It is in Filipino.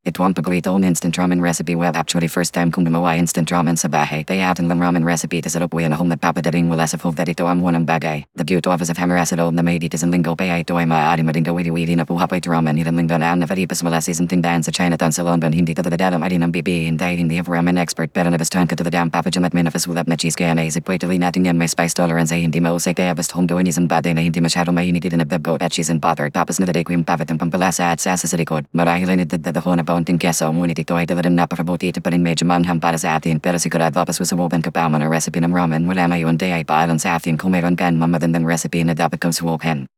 Ito ang paborito kong instant ramen recipe. Well, actually first time kong gumawa instant ramen sa bahay. Kaya atin lang ramen recipe ta sa lupuyan akong nagpapadaling mula sa food that ito ang unang bagay. The beauty of us of hammer acid na may dito sa linggo kaya ito ay maaari mading gawili-wili na puhapay to ramen. Hilang linggo na ang nafalipas mula season tindahan sa Chinatown sa London. Hindi ito dadadam ay din ang bibihin dahil hindi ako ramen expert pero nabastahan ka to the damn papajam at may nafasulat na cheese kaya naisip ko ituloy natin yan may spice tolerance ay hindi mausay kaya basta kong gawin isang bagay na hindi masyado mainit din na bebgoat at cheese and butter tapos nadaday ko yung papat ng pampalasa at sasa sa likod. Marahil ay nadadad ako na paunting keso ngunit ito ay talagang napakabuti ito pa rin medyo manghang para sa atin pero sigurado papasusubukan ka pa man ang recipe ng ramen mula ngayon day ay paalam sa atin kung mayroon ka magandang recipe na dapat kong subukan.